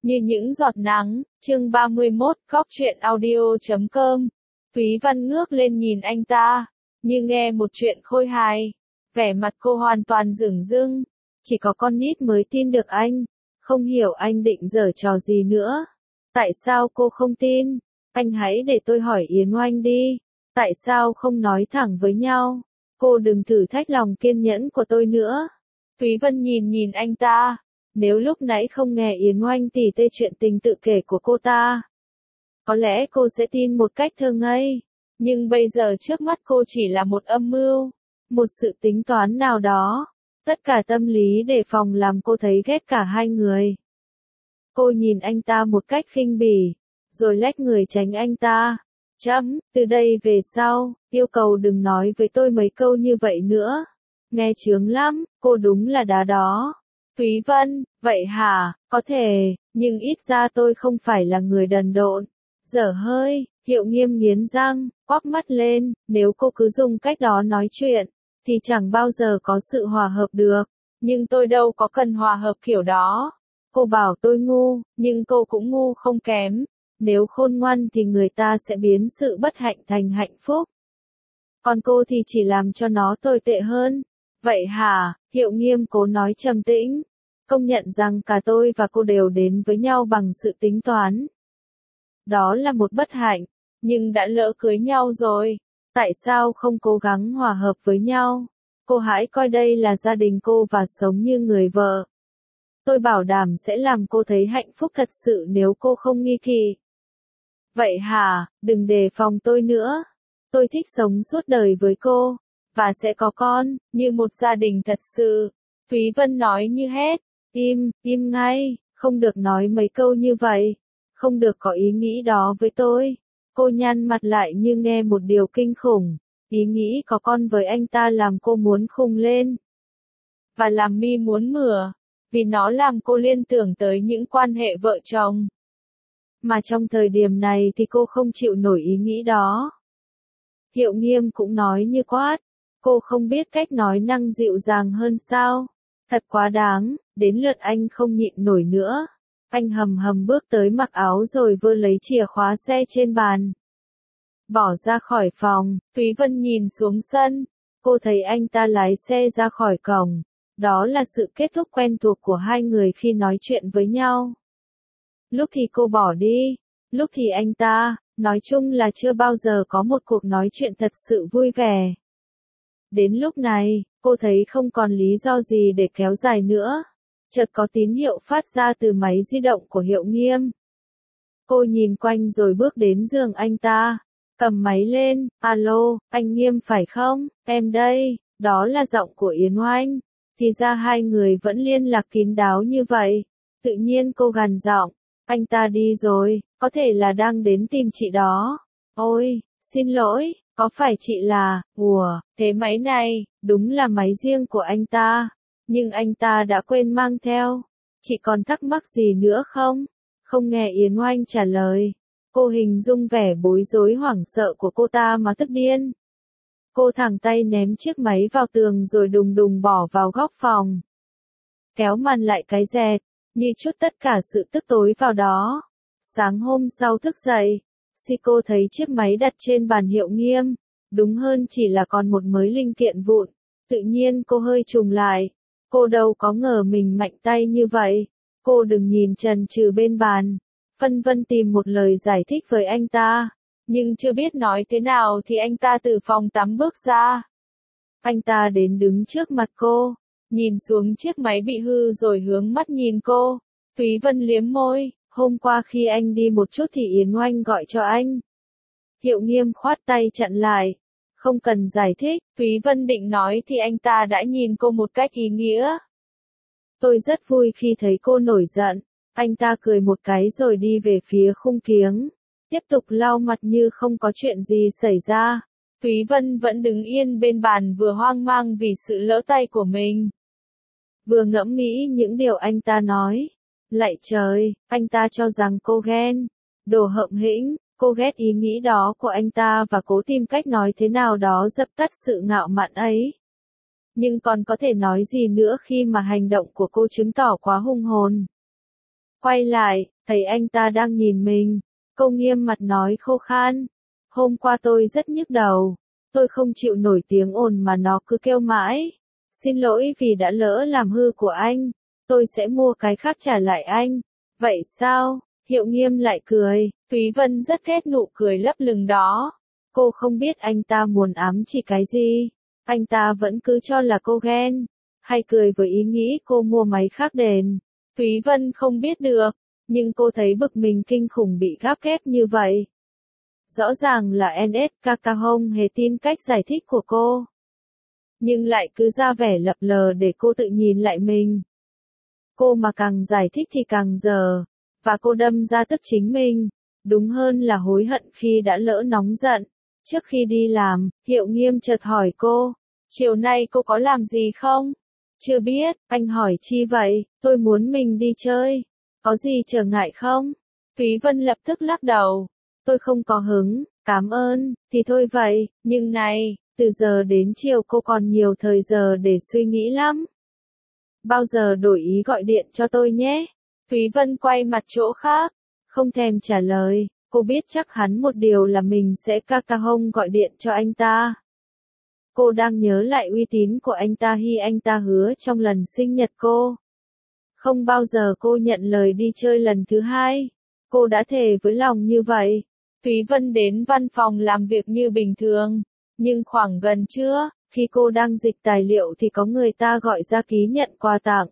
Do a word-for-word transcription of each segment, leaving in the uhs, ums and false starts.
Như những giọt nắng, chương ba mươi mốt, góc truyện audio chấm com. Thúy Vân ngước lên nhìn anh ta, như nghe một chuyện khôi hài. Vẻ mặt cô hoàn toàn dửng dưng. Chỉ có con nít mới tin được anh. Không hiểu anh định giở trò gì nữa. Tại sao cô không tin? Anh hãy để tôi hỏi Yến Oanh đi. Tại sao không nói thẳng với nhau? Cô đừng thử thách lòng kiên nhẫn của tôi nữa. Thúy Vân nhìn nhìn anh ta. Nếu lúc nãy không nghe Yến Oanh tỉ tê chuyện tình tự kể của cô ta, có lẽ cô sẽ tin một cách thơ ngây. Nhưng bây giờ trước mắt cô chỉ là một âm mưu, một sự tính toán nào đó. Tất cả tâm lý đề phòng làm cô thấy ghét cả hai người. Cô nhìn anh ta một cách khinh bỉ, rồi lách người tránh anh ta. Chấm, từ đây về sau, yêu cầu đừng nói với tôi mấy câu như vậy nữa. Nghe chướng lắm, cô đúng là đá đó. Thúy Vân, vậy hả, có thể, nhưng ít ra tôi không phải là người đần độn. Dở hơi, Hiệu Nghiêm nghiến răng, quắc mắt lên, nếu cô cứ dùng cách đó nói chuyện, thì chẳng bao giờ có sự hòa hợp được. Nhưng tôi đâu có cần hòa hợp kiểu đó. Cô bảo tôi ngu, nhưng cô cũng ngu không kém. Nếu khôn ngoan thì người ta sẽ biến sự bất hạnh thành hạnh phúc. Còn cô thì chỉ làm cho nó tồi tệ hơn. Vậy hả, Hiệu Nghiêm cố nói trầm tĩnh. Công nhận rằng cả tôi và cô đều đến với nhau bằng sự tính toán. Đó là một bất hạnh, nhưng đã lỡ cưới nhau rồi. Tại sao không cố gắng hòa hợp với nhau? Cô hãy coi đây là gia đình cô và sống như người vợ. Tôi bảo đảm sẽ làm cô thấy hạnh phúc thật sự nếu cô không nghi kỵ. Vậy hả, đừng đề phòng tôi nữa. Tôi thích sống suốt đời với cô. Và sẽ có con, như một gia đình thật sự. Thúy Vân nói như hét. Im, im ngay, không được nói mấy câu như vậy. Không được có ý nghĩ đó với tôi. Cô nhăn mặt lại như nghe một điều kinh khủng. Ý nghĩ có con với anh ta làm cô muốn khùng lên. Và làm mi muốn mửa. Vì nó làm cô liên tưởng tới những quan hệ vợ chồng. Mà trong thời điểm này thì cô không chịu nổi ý nghĩ đó. Hiệu Nghiêm cũng nói như quát. Cô không biết cách nói năng dịu dàng hơn sao? Thật quá đáng, đến lượt anh không nhịn nổi nữa. Anh hầm hầm bước tới mặc áo rồi vơ lấy chìa khóa xe trên bàn. Bỏ ra khỏi phòng, Thúy Vân nhìn xuống sân. Cô thấy anh ta lái xe ra khỏi cổng. Đó là sự kết thúc quen thuộc của hai người khi nói chuyện với nhau. Lúc thì cô bỏ đi, lúc thì anh ta, nói chung là chưa bao giờ có một cuộc nói chuyện thật sự vui vẻ. Đến lúc này, cô thấy không còn lý do gì để kéo dài nữa. Chợt có tín hiệu phát ra từ máy di động của Hiệu Nghiêm. Cô nhìn quanh rồi bước đến giường anh ta, cầm máy lên. Alo, anh Nghiêm phải không? Em đây. Đó là giọng của Yến Oanh. Thì ra hai người vẫn liên lạc kín đáo như vậy. Tự nhiên cô gằn giọng. Anh ta đi rồi, có thể là đang đến tìm chị đó. Ôi, xin lỗi. Có phải chị là, ủa, thế máy này, đúng là máy riêng của anh ta, nhưng anh ta đã quên mang theo. Chị còn thắc mắc gì nữa không? Không nghe Yến Oanh trả lời. Cô hình dung vẻ bối rối hoảng sợ của cô ta mà tức điên. Cô thẳng tay ném chiếc máy vào tường rồi đùng đùng bỏ vào góc phòng. Kéo màn lại cái dẹt, như chút tất cả sự tức tối vào đó. Sáng hôm sau thức dậy. Si cô thấy chiếc máy đặt trên bàn Hiệu Nghiêm, đúng hơn chỉ là còn một mớ linh kiện vụn. Tự nhiên cô hơi trùng lại. Cô đâu có ngờ mình mạnh tay như vậy. Cô đừng nhìn chần chừ bên bàn. Phân vân tìm một lời giải thích với anh ta. Nhưng chưa biết nói thế nào thì anh ta từ phòng tắm bước ra. Anh ta đến đứng trước mặt cô, nhìn xuống chiếc máy bị hư rồi hướng mắt nhìn cô. Thúy Vân liếm môi. Hôm qua khi anh đi một chút thì Yến Oanh gọi cho anh. Hiệu Nghiêm khoát tay chặn lại. Không cần giải thích, Thúy Vân định nói thì anh ta đã nhìn cô một cách ý nghĩa. Tôi rất vui khi thấy cô nổi giận. Anh ta cười một cái rồi đi về phía khung kiếng. Tiếp tục lau mặt như không có chuyện gì xảy ra. Thúy Vân vẫn đứng yên bên bàn vừa hoang mang vì sự lỡ tay của mình. Vừa ngẫm nghĩ những điều anh ta nói. Lạy trời, anh ta cho rằng cô ghen. Đồ hậm hĩnh, cô ghét ý nghĩ đó của anh ta và cố tìm cách nói thế nào đó dập tắt sự ngạo mạn ấy. Nhưng còn có thể nói gì nữa khi mà hành động của cô chứng tỏ quá hung hồn. Quay lại, thấy anh ta đang nhìn mình. Cô nghiêm mặt nói khô khan. Hôm qua tôi rất nhức đầu. Tôi không chịu nổi tiếng ồn mà nó cứ kêu mãi. Xin lỗi vì đã lỡ làm hư của anh. Tôi sẽ mua cái khác trả lại anh. Vậy sao? Hiệu Nghiêm lại cười. Thúy Vân rất ghét nụ cười lấp lửng đó. Cô không biết anh ta muốn ám chỉ cái gì. Anh ta vẫn cứ cho là cô ghen. Hay cười với ý nghĩ cô mua máy khác đền. Thúy Vân không biết được. Nhưng cô thấy bực mình kinh khủng bị gáp ghép như vậy. Rõ ràng là en ét ca ca không hề tin cách giải thích của cô. Nhưng lại cứ ra vẻ lập lờ để cô tự nhìn lại mình. Cô mà càng giải thích thì càng dở. Và cô đâm ra tức chính mình. Đúng hơn là hối hận khi đã lỡ nóng giận. Trước khi đi làm, Hiệu Nghiêm chợt hỏi cô. Chiều nay cô có làm gì không? Chưa biết, anh hỏi chi vậy? Tôi muốn mình đi chơi. Có gì trở ngại không? Thúy Vân lập tức lắc đầu. Tôi không có hứng, cảm ơn, thì thôi vậy, nhưng này, từ giờ đến chiều cô còn nhiều thời giờ để suy nghĩ lắm. Bao giờ đổi ý gọi điện cho tôi nhé. Thúy Vân quay mặt chỗ khác, không thèm trả lời, cô biết chắc hắn một điều là mình sẽ ca ca hông gọi điện cho anh ta. Cô đang nhớ lại uy tín của anh ta khi anh ta hứa trong lần sinh nhật cô. Không bao giờ cô nhận lời đi chơi lần thứ hai. Cô đã thề với lòng như vậy. Thúy Vân đến văn phòng làm việc như bình thường. Nhưng khoảng gần trưa, khi cô đang dịch tài liệu thì có người ta gọi ra ký nhận quà tặng.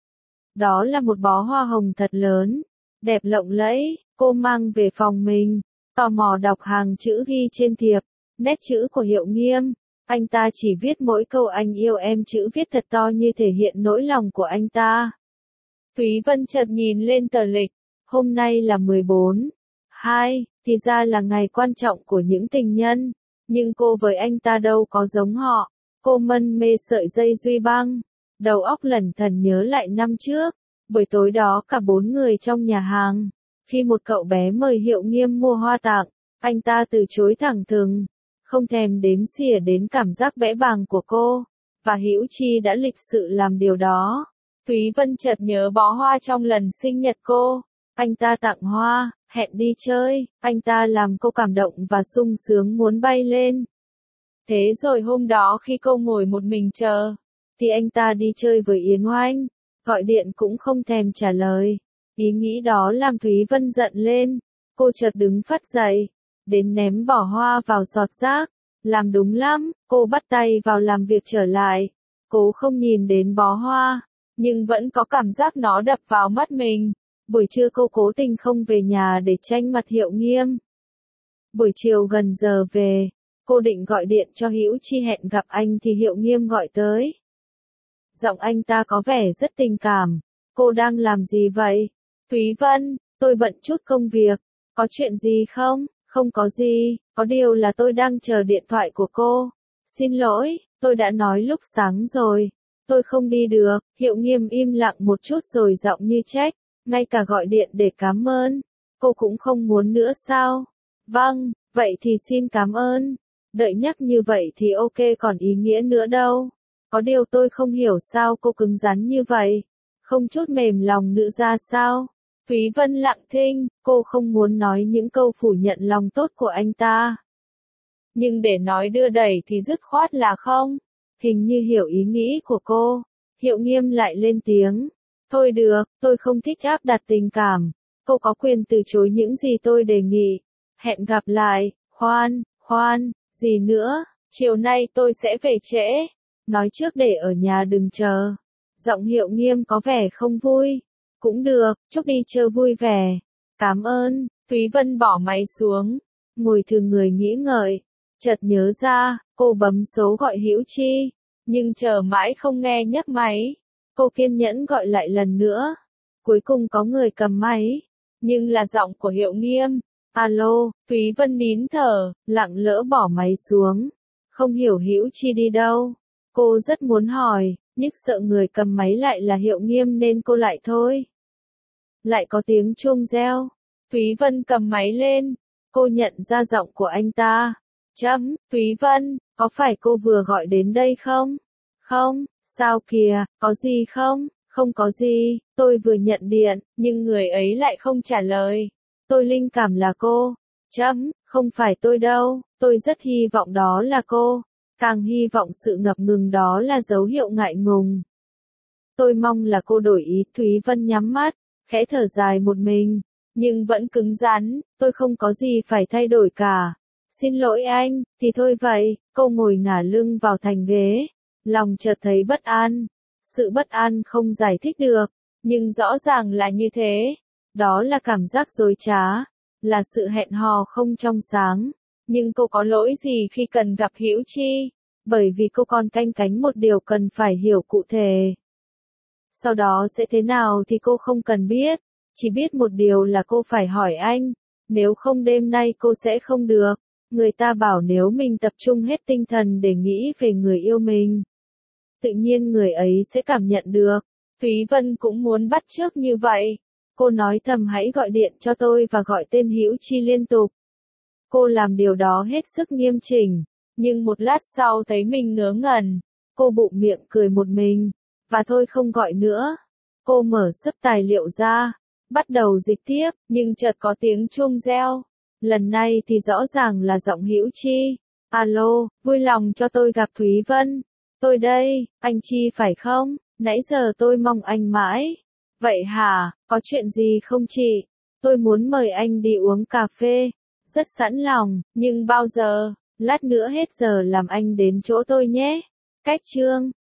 Đó là một bó hoa hồng thật lớn, đẹp lộng lẫy, cô mang về phòng mình, tò mò đọc hàng chữ ghi trên thiệp, nét chữ của Hiệu Nghiêm. Anh ta chỉ viết mỗi câu anh yêu em chữ viết thật to như thể hiện nỗi lòng của anh ta. Thúy Vân chợt nhìn lên tờ lịch, hôm nay là mười bốn, hai, thì ra là ngày quan trọng của những tình nhân, nhưng cô với anh ta đâu có giống họ, cô mân mê sợi dây duy băng, đầu óc lẩn thẩn nhớ lại năm trước, buổi tối đó cả bốn người trong nhà hàng, khi một cậu bé mời Hiệu Nghiêm mua hoa tặng, anh ta từ chối thẳng thừng, không thèm đếm xỉa đến cảm giác bẽ bàng của cô, và Hữu Chi đã lịch sự làm điều đó. Thúy Vân chợt nhớ bó hoa trong lần sinh nhật cô. Anh ta tặng hoa, hẹn đi chơi, anh ta làm cô cảm động và sung sướng muốn bay lên. Thế rồi hôm đó khi cô ngồi một mình chờ, thì anh ta đi chơi với Yến Oanh, gọi điện cũng không thèm trả lời. Ý nghĩ đó làm Thúy Vân giận lên, cô chợt đứng phắt dậy, đến ném bỏ hoa vào giọt rác. Làm đúng lắm, cô bắt tay vào làm việc trở lại, cố không nhìn đến bó hoa. Nhưng vẫn có cảm giác nó đập vào mắt mình. Buổi trưa cô cố tình không về nhà để tranh mặt Hiệu Nghiêm. Buổi chiều gần giờ về, cô định gọi điện cho Hữu Chi hẹn gặp anh thì Hiệu Nghiêm gọi tới. Giọng anh ta có vẻ rất tình cảm. Cô đang làm gì vậy? Thúy Vân, tôi bận chút công việc. Có chuyện gì không? Không có gì, có điều là tôi đang chờ điện thoại của cô. Xin lỗi, tôi đã nói lúc sáng rồi. Tôi không đi được. Hiệu Nghiêm im lặng một chút rồi giọng như trách, ngay cả gọi điện để cảm ơn, cô cũng không muốn nữa sao? Vâng, vậy thì xin cảm ơn. Đợi nhắc như vậy thì ok, còn ý nghĩa nữa đâu. Có điều tôi không hiểu sao cô cứng rắn như vậy, không chút mềm lòng nữa ra sao? Thúy Vân lặng thinh, cô không muốn nói những câu phủ nhận lòng tốt của anh ta. Nhưng để nói đưa đẩy thì dứt khoát là không. Hình như hiểu ý nghĩ của cô, Hiệu Nghiêm lại lên tiếng. Thôi được, tôi không thích áp đặt tình cảm. Cô có quyền từ chối những gì tôi đề nghị. Hẹn gặp lại, khoan, khoan, gì nữa, chiều nay tôi sẽ về trễ. Nói trước để ở nhà đừng chờ. Giọng Hiệu Nghiêm có vẻ không vui. Cũng được, chúc đi chơi vui vẻ. Cảm ơn. Thúy Vân bỏ máy xuống, ngồi thừ người nghĩ ngợi. Chợt nhớ ra, cô bấm số gọi Hữu Chi, nhưng chờ mãi không nghe nhấc máy. Cô kiên nhẫn gọi lại lần nữa. Cuối cùng có người cầm máy, nhưng là giọng của Hiệu Nghiêm. Alo, Thúy Vân nín thở, lặng lẽ bỏ máy xuống. Không hiểu Hữu Chi đi đâu. Cô rất muốn hỏi, nhưng sợ người cầm máy lại là Hiệu Nghiêm nên cô lại thôi. Lại có tiếng chuông reo. Thúy Vân cầm máy lên. Cô nhận ra giọng của anh ta. Chấm, Thúy Vân, có phải cô vừa gọi đến đây không? Không, sao kìa, có gì không? Không có gì, tôi vừa nhận điện, nhưng người ấy lại không trả lời. Tôi linh cảm là cô. Chấm, không phải tôi đâu, tôi rất hy vọng đó là cô. Càng hy vọng sự ngập ngừng đó là dấu hiệu ngại ngùng. Tôi mong là cô đổi ý. Thúy Vân nhắm mắt, khẽ thở dài một mình, nhưng vẫn cứng rắn, tôi không có gì phải thay đổi cả. Xin lỗi anh, thì thôi vậy. Cô ngồi ngả lưng vào thành ghế, lòng chợt thấy bất an. Sự bất an không giải thích được, nhưng rõ ràng là như thế. Đó là cảm giác dối trá, là sự hẹn hò không trong sáng. Nhưng cô có lỗi gì khi cần gặp Hữu Chi? Bởi vì cô còn canh cánh một điều cần phải hiểu cụ thể. Sau đó sẽ thế nào thì cô không cần biết, chỉ biết một điều là cô phải hỏi anh, nếu không đêm nay cô sẽ không được. Người ta bảo nếu mình tập trung hết tinh thần để nghĩ về người yêu mình, tự nhiên người ấy sẽ cảm nhận được. Thúy Vân cũng muốn bắt chước như vậy. Cô nói thầm hãy gọi điện cho tôi và gọi tên Hữu Chi liên tục. Cô làm điều đó hết sức nghiêm chỉnh, nhưng một lát sau thấy mình ngớ ngẩn. Cô bụng miệng cười một mình, và thôi không gọi nữa. Cô mở sấp tài liệu ra, bắt đầu dịch tiếp, nhưng chợt có tiếng chuông reo. Lần này thì rõ ràng là giọng Hữu Chi. Alo, vui lòng cho tôi gặp Thúy Vân. Tôi đây, anh Chi phải không? Nãy giờ tôi mong anh mãi. Vậy hả, có chuyện gì không chị? Tôi muốn mời anh đi uống cà phê. Rất sẵn lòng, nhưng bao giờ? Lát nữa hết giờ làm anh đến chỗ tôi nhé. Cách chương